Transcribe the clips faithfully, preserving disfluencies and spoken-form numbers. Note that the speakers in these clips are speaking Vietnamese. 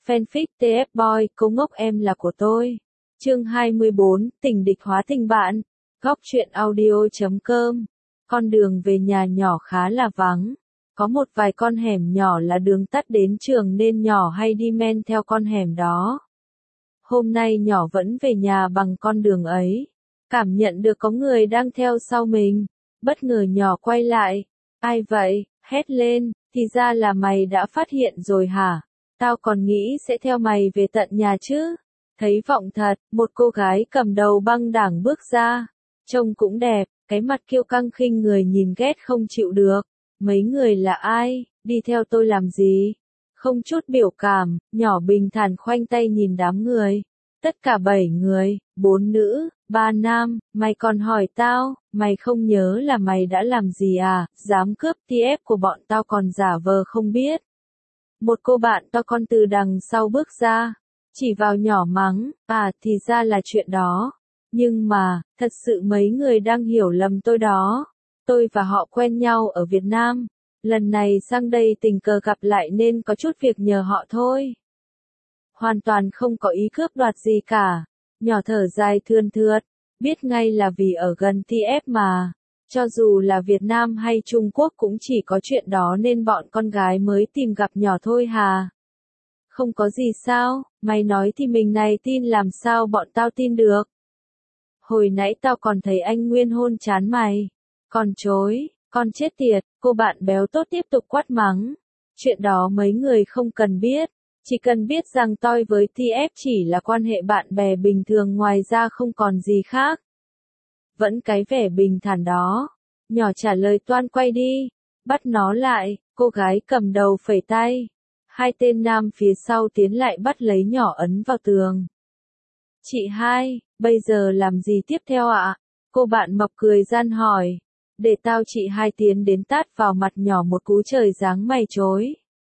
Fanfic tê ép Boy, cô ngốc em là của tôi. Chương hai mươi bốn, tình địch hóa tình bạn. Góc truyện audio chấm com. Con đường về nhà nhỏ khá là vắng. Có một vài con hẻm nhỏ là đường tắt đến trường nên nhỏ hay đi men theo con hẻm đó. Hôm nay nhỏ vẫn về nhà bằng con đường ấy. Cảm nhận được có người đang theo sau mình. Bất ngờ nhỏ quay lại. Ai vậy? Hét lên. Thì ra là mày đã phát hiện rồi hả? Tao còn nghĩ sẽ theo mày về tận nhà chứ. Thấy vọng thật, một cô gái cầm đầu băng đảng bước ra. Trông cũng đẹp, cái mặt kiêu căng khinh người nhìn ghét không chịu được. Mấy người là ai, đi theo tôi làm gì? Không chút biểu cảm, nhỏ bình thản khoanh tay nhìn đám người. Tất cả bảy người, bốn nữ, ba nam, mày còn hỏi tao, mày không nhớ là mày đã làm gì à, dám cướp tê ép của bọn tao còn giả vờ không biết. Một cô bạn to con từ đằng sau bước ra, chỉ vào nhỏ mắng, à thì ra là chuyện đó. Nhưng mà, thật sự mấy người đang hiểu lầm tôi đó. Tôi và họ quen nhau ở Việt Nam. Lần này sang đây tình cờ gặp lại nên có chút việc nhờ họ thôi. Hoàn toàn không có ý cướp đoạt gì cả. Nhỏ thở dài thườn thượt, biết ngay là vì ở gần tê ép mà. Cho dù là Việt Nam hay Trung Quốc cũng chỉ có chuyện đó nên bọn con gái mới tìm gặp nhỏ thôi hà. Không có gì sao, mày nói thì mình này tin làm sao bọn tao tin được. Hồi nãy tao còn thấy anh Nguyên hôn chán mày. Còn chối, con chết tiệt, cô bạn béo tốt tiếp tục quát mắng. Chuyện đó mấy người không cần biết. Chỉ cần biết rằng tôi với tê ép chỉ là quan hệ bạn bè bình thường ngoài ra không còn gì khác. Vẫn cái vẻ bình thản đó. Nhỏ trả lời toan quay đi. Bắt nó lại, cô gái cầm đầu phẩy tay. Hai tên nam phía sau tiến lại bắt lấy nhỏ ấn vào tường. Chị hai, bây giờ làm gì tiếp theo ạ? Cô bạn mập cười gian hỏi. Để tao chị hai tiến đến tát vào mặt nhỏ một cú trời giáng mày chối.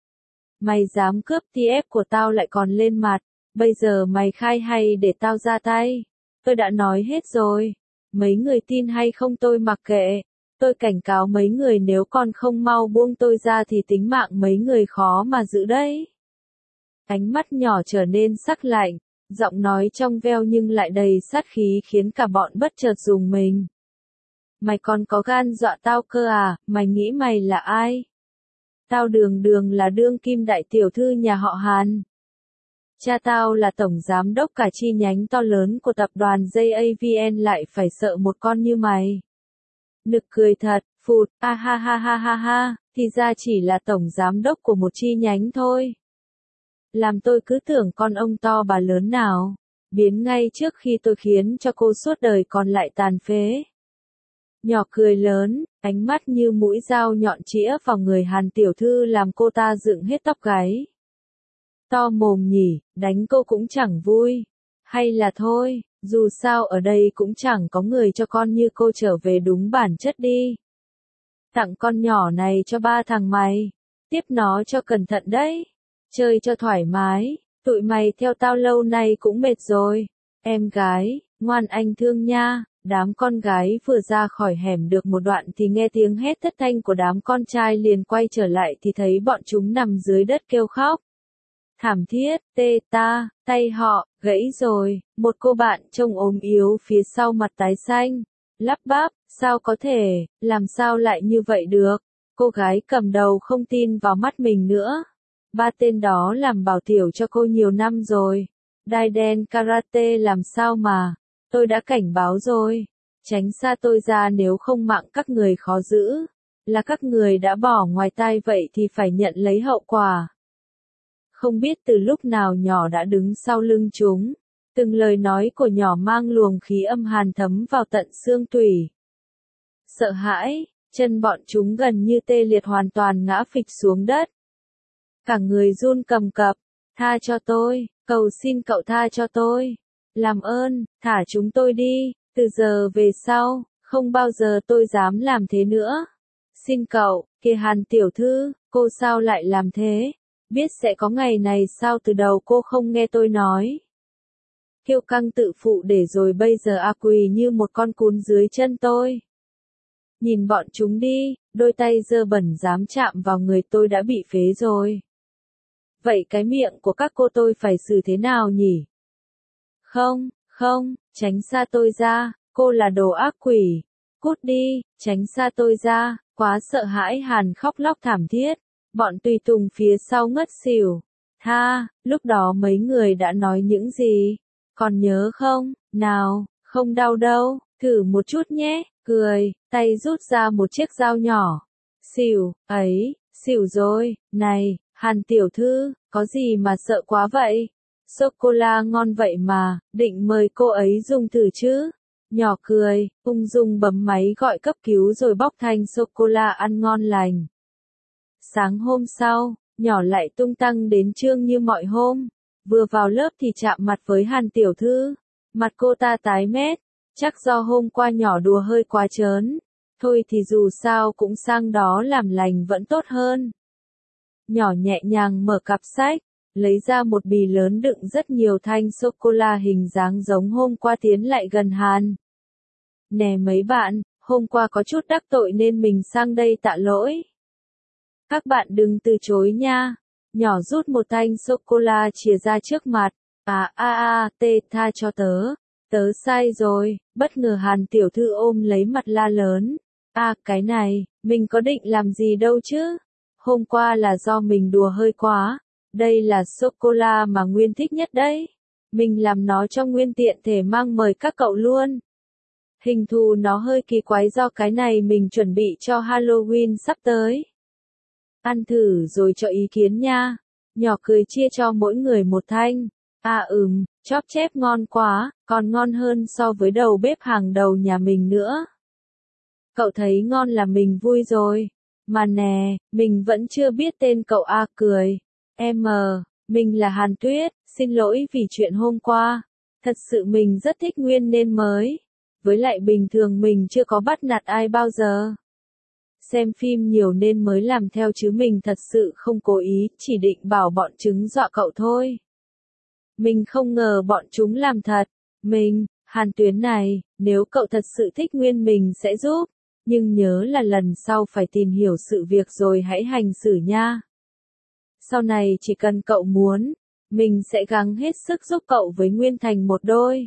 Mày dám cướp tê ép của tao lại còn lên mặt. Bây giờ mày khai hay để tao ra tay? Tôi đã nói hết rồi. Mấy người tin hay không tôi mặc kệ. Tôi cảnh cáo mấy người nếu còn không mau buông tôi ra thì tính mạng mấy người khó mà giữ đấy. Ánh mắt nhỏ trở nên sắc lạnh, giọng nói trong veo nhưng lại đầy sát khí khiến cả bọn bất chợt rùng mình. Mày còn có gan dọa tao cơ à, mày nghĩ mày là ai? Tao đường đường là đương kim đại tiểu thư nhà họ Hàn. Cha tao là tổng giám đốc cả chi nhánh to lớn của tập đoàn gi a vê en lại phải sợ một con như mày. Nực cười thật, phụt, a ha ha ha ha ha, thì ra chỉ là tổng giám đốc của một chi nhánh thôi. Làm tôi cứ tưởng con ông to bà lớn nào, biến ngay trước khi tôi khiến cho cô suốt đời còn lại tàn phế. Nhỏ cười lớn, ánh mắt như mũi dao nhọn chĩa vào người Hàn tiểu thư làm cô ta dựng hết tóc gáy. To mồm nhỉ, đánh cô cũng chẳng vui. Hay là thôi, dù sao ở đây cũng chẳng có người cho con như cô trở về đúng bản chất đi. Tặng con nhỏ này cho ba thằng mày. Tiếp nó cho cẩn thận đấy. Chơi cho thoải mái. Tụi mày theo tao lâu nay cũng mệt rồi. Em gái, ngoan anh thương nha. Đám con gái vừa ra khỏi hẻm được một đoạn thì nghe tiếng hét thất thanh của đám con trai liền quay trở lại thì thấy bọn chúng nằm dưới đất kêu khóc. Thảm thiết, tê ta, tay họ, gãy rồi, một cô bạn trông ốm yếu phía sau mặt tái xanh, lắp bắp, sao có thể, làm sao lại như vậy được, cô gái cầm đầu không tin vào mắt mình nữa, ba tên đó làm bảo tiểu cho cô nhiều năm rồi, đai đen karate làm sao mà, tôi đã cảnh báo rồi, tránh xa tôi ra nếu không mạng các người khó giữ, là các người đã bỏ ngoài tai vậy thì phải nhận lấy hậu quả. Không biết từ lúc nào nhỏ đã đứng sau lưng chúng. Từng lời nói của nhỏ mang luồng khí âm hàn thấm vào tận xương tủy. Sợ hãi, chân bọn chúng gần như tê liệt hoàn toàn ngã phịch xuống đất. Cả người run cầm cập, tha cho tôi, cầu xin cậu tha cho tôi. Làm ơn, thả chúng tôi đi, từ giờ về sau, không bao giờ tôi dám làm thế nữa. Xin cậu, kìa Hàn tiểu thư, cô sao lại làm thế? Biết sẽ có ngày này sao từ đầu cô không nghe tôi nói. Kiêu căng tự phụ để rồi bây giờ a quỳ như một con cún dưới chân tôi. Nhìn bọn chúng đi, đôi tay dơ bẩn dám chạm vào người tôi đã bị phế rồi. Vậy cái miệng của các cô tôi phải xử thế nào nhỉ? Không, không, tránh xa tôi ra, cô là đồ ác quỷ. Cút đi, tránh xa tôi ra, quá sợ hãi Hàn khóc lóc thảm thiết. Bọn tùy tùng phía sau ngất xỉu. Tha, lúc đó mấy người đã nói những gì? Còn nhớ không? Nào, không đau đâu, thử một chút nhé, cười, tay rút ra một chiếc dao nhỏ. Xỉu, ấy, xỉu rồi, này, Hàn tiểu thư, có gì mà sợ quá vậy? Sô-cô-la ngon vậy mà, định mời cô ấy dùng thử chứ? Nhỏ cười, ung dung bấm máy gọi cấp cứu rồi bóc thanh sô-cô-la ăn ngon lành. Sáng hôm sau, nhỏ lại tung tăng đến trương như mọi hôm. Vừa vào lớp thì chạm mặt với Hàn tiểu thư. Mặt cô ta tái mét, chắc do hôm qua nhỏ đùa hơi quá trớn. Thôi thì dù sao cũng sang đó làm lành vẫn tốt hơn. Nhỏ nhẹ nhàng mở cặp sách, lấy ra một bì lớn đựng rất nhiều thanh sô-cô-la hình dáng giống hôm qua tiến lại gần Hàn. Nè mấy bạn, hôm qua có chút đắc tội nên mình sang đây tạ lỗi. Các bạn đừng từ chối nha. Nhỏ rút một thanh sô-cô-la chìa ra trước mặt. À a a, tê tha cho tớ. Tớ sai rồi, bất ngờ Hàn tiểu thư ôm lấy mặt la lớn. À cái này, mình có định làm gì đâu chứ. Hôm qua là do mình đùa hơi quá. Đây là sô-cô-la mà Nguyên thích nhất đấy. Mình làm nó cho Nguyên tiện thể mang mời các cậu luôn. Hình thù nó hơi kỳ quái do cái này mình chuẩn bị cho Halloween sắp tới. Ăn thử rồi cho ý kiến nha. Nhỏ cười chia cho mỗi người một thanh. À ừm, chóp chép ngon quá, còn ngon hơn so với đầu bếp hàng đầu nhà mình nữa. Cậu thấy ngon là mình vui rồi. Mà nè, mình vẫn chưa biết tên cậu. A cười. Em, mình là Hàn Tuyết, xin lỗi vì chuyện hôm qua. Thật sự mình rất thích Nguyên nên mới. Với lại bình thường mình chưa có bắt nạt ai bao giờ. Xem phim nhiều nên mới làm theo chứ mình thật sự không cố ý, chỉ định bảo bọn chúng dọa cậu thôi. Mình không ngờ bọn chúng làm thật. Mình, Hàn Tuyến này, nếu cậu thật sự thích Nguyên mình sẽ giúp. Nhưng nhớ là lần sau phải tìm hiểu sự việc rồi hãy hành xử nha. Sau này chỉ cần cậu muốn, mình sẽ gắng hết sức giúp cậu với Nguyên thành một đôi.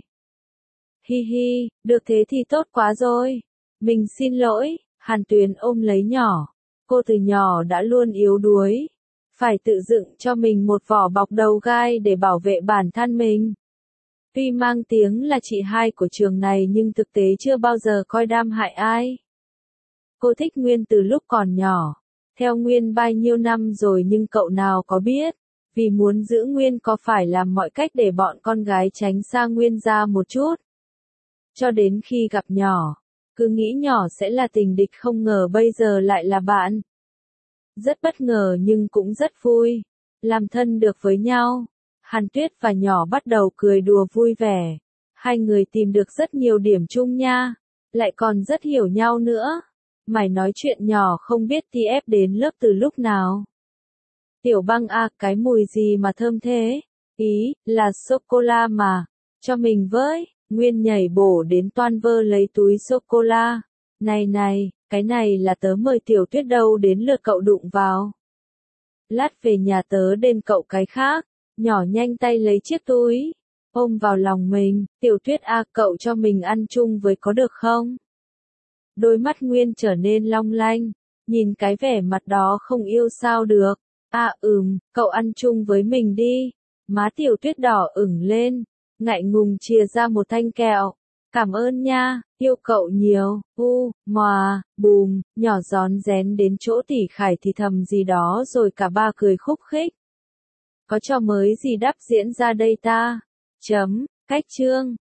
Hi hi, được thế thì tốt quá rồi. Mình xin lỗi. Hàn Tuyền ôm lấy nhỏ. Cô từ nhỏ đã luôn yếu đuối. Phải tự dựng cho mình một vỏ bọc đầu gai để bảo vệ bản thân mình. Tuy mang tiếng là chị hai của trường này nhưng thực tế chưa bao giờ coi đam hại ai. Cô thích Nguyên từ lúc còn nhỏ. Theo Nguyên bao nhiêu năm rồi nhưng cậu nào có biết. Vì muốn giữ Nguyên có phải làm mọi cách để bọn con gái tránh xa Nguyên ra một chút. Cho đến khi gặp nhỏ. Cứ nghĩ nhỏ sẽ là tình địch không ngờ bây giờ lại là bạn. Rất bất ngờ nhưng cũng rất vui. Làm thân được với nhau. Hàn Tuyết và nhỏ bắt đầu cười đùa vui vẻ. Hai người tìm được rất nhiều điểm chung nha. Lại còn rất hiểu nhau nữa. Mày nói chuyện nhỏ không biết tê ép đến lớp từ lúc nào. Tiểu Băng à, cái mùi gì mà thơm thế? Ý, là sô-cô-la mà. Cho mình với. Nguyên nhảy bổ đến toan vơ lấy túi sô-cô-la. Này này, cái này là tớ mời Tiểu Tuyết đâu đến lượt cậu đụng vào. Lát về nhà tớ đền cậu cái khác. Nhỏ nhanh tay lấy chiếc túi. Ôm vào lòng mình. Tiểu Tuyết à, cậu cho mình ăn chung với có được không? Đôi mắt Nguyên trở nên long lanh. Nhìn cái vẻ mặt đó không yêu sao được. À ừm, cậu ăn chung với mình đi. Má Tiểu Tuyết đỏ ửng lên. Ngại ngùng chìa ra một thanh kẹo. Cảm ơn nha, yêu cậu nhiều. U, mòa, bùm, nhỏ gión rén đến chỗ Tỷ Khải thì thầm gì đó rồi cả ba cười khúc khích. Có trò mới gì đắp diễn ra đây ta? Chấm, cách chương.